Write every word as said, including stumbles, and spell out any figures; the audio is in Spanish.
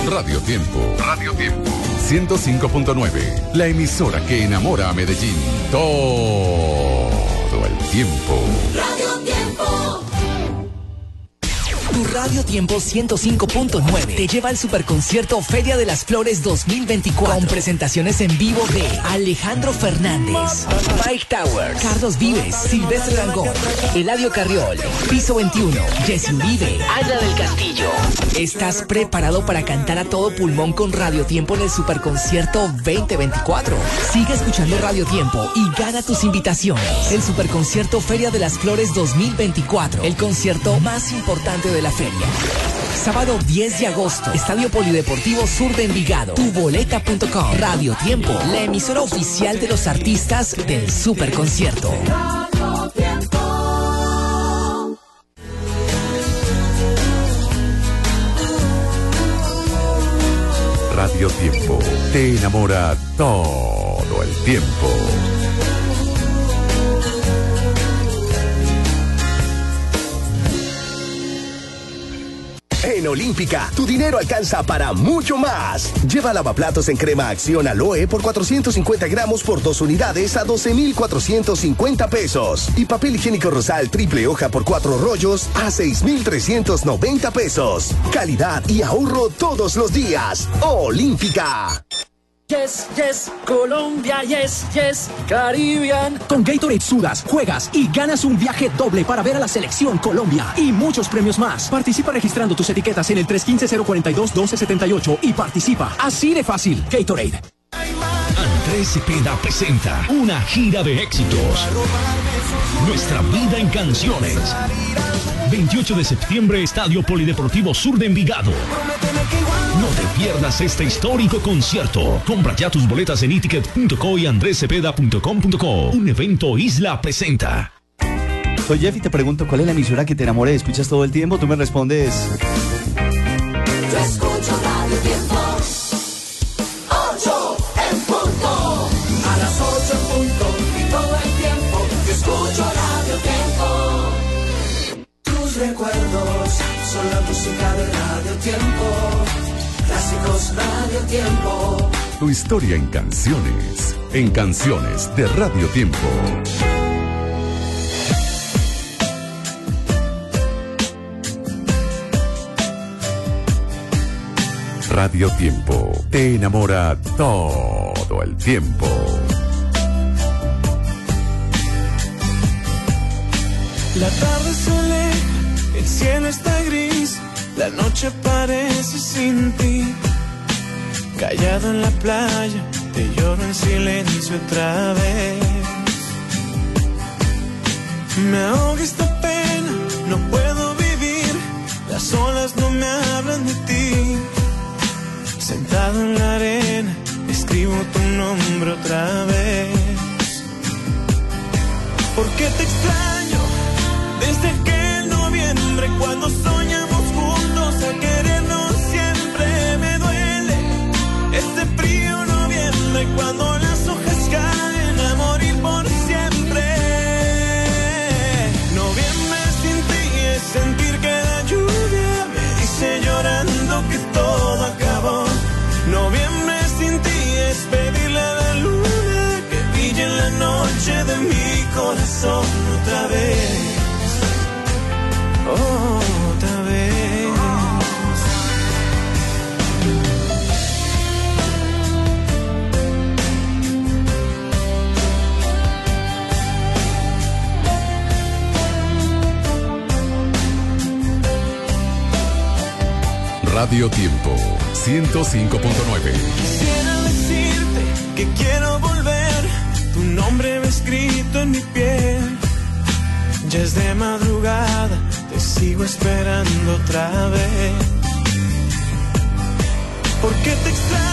Radio Tiempo. Radio Tiempo. ciento cinco punto nueve. La emisora que enamora a Medellín. Todo el tiempo. Radio Tiempo. Tu Radio Tiempo ciento cinco punto nueve te lleva al superconcierto Feria de las Flores dos mil veinticuatro con presentaciones en vivo de Alejandro Fernández, Mike Towers, Carlos Vives, Silvestre Dangond, Eladio Carriol, Piso veintiuno, Jessy Uribe, Ana del Castillo. ¿Estás preparado para cantar a todo pulmón con Radio Tiempo en el superconcierto veinte veinticuatro? Sigue escuchando Radio Tiempo y gana tus invitaciones. El superconcierto Feria de las Flores dos mil veinticuatro, el concierto más importante de la feria. Sábado diez de agosto, Estadio Polideportivo Sur de Envigado. Tu boleta punto com. Radio Tiempo, la emisora oficial de los artistas del superconcierto. Radio Tiempo. Radio Tiempo te enamora todo el tiempo. En Olímpica, tu dinero alcanza para mucho más. Lleva lavaplatos en crema Acción Aloe por cuatrocientos cincuenta gramos por dos unidades a doce mil cuatrocientos cincuenta pesos. Y papel higiénico Rosal triple hoja por cuatro rollos a seis mil trescientos noventa pesos. Calidad y ahorro todos los días. Olímpica. Yes, yes, Colombia, yes, yes, Caribbean. Con Gatorade sudas, juegas y ganas un viaje doble para ver a la selección Colombia y muchos premios más. Participa registrando tus etiquetas en el tres uno cinco, cero cuatro dos, uno dos siete ocho y participa. Así de fácil. Gatorade. Andrés Cepeda presenta una gira de éxitos. Nuestra vida en canciones. veintiocho de septiembre, Estadio Polideportivo Sur de Envigado. No te pierdas este histórico concierto. Compra ya tus boletas en iticket punto co y andres cepeda punto com punto co. Un evento Isla presenta. Soy Jeff y te pregunto cuál es la emisora que te enamora y escuchas todo el tiempo. Tú me respondes. Yo escucho Radio Tiempo. Ocho en punto. A las ocho en punto y todo el tiempo. Yo escucho Radio Tiempo. Tus recuerdos son la música de Radio Tiempo. Clásicos Radio Tiempo. Tu historia en canciones. En canciones de Radio Tiempo. Radio Tiempo te enamora todo el tiempo. La tarde se aleja, el cielo está gris, la noche parece sin ti. Callado en la playa, te lloro en silencio otra vez. Me ahoga esta pena, no puedo vivir, las olas no me hablan de ti. Sentado en la arena, escribo tu nombre otra vez. ¿Por qué te extraño? Desde aquel noviembre cuando soñamos juntos a querernos siempre. Me duele este frío noviembre cuando las hojas caen a morir por siempre. Noviembre sin ti es sentir que la lluvia me dice llorando que todo acabó. Noviembre sin ti es pedirle a la luna que brille en la noche de mi corazón otra vez. Otra vez. Radio Tiempo ciento cinco punto nueve. Quisiera decirte que quiero volver, tu nombre va escrito en mi piel. Ya es de madrugada, te sigo esperando otra vez. ¿Por qué te extraño?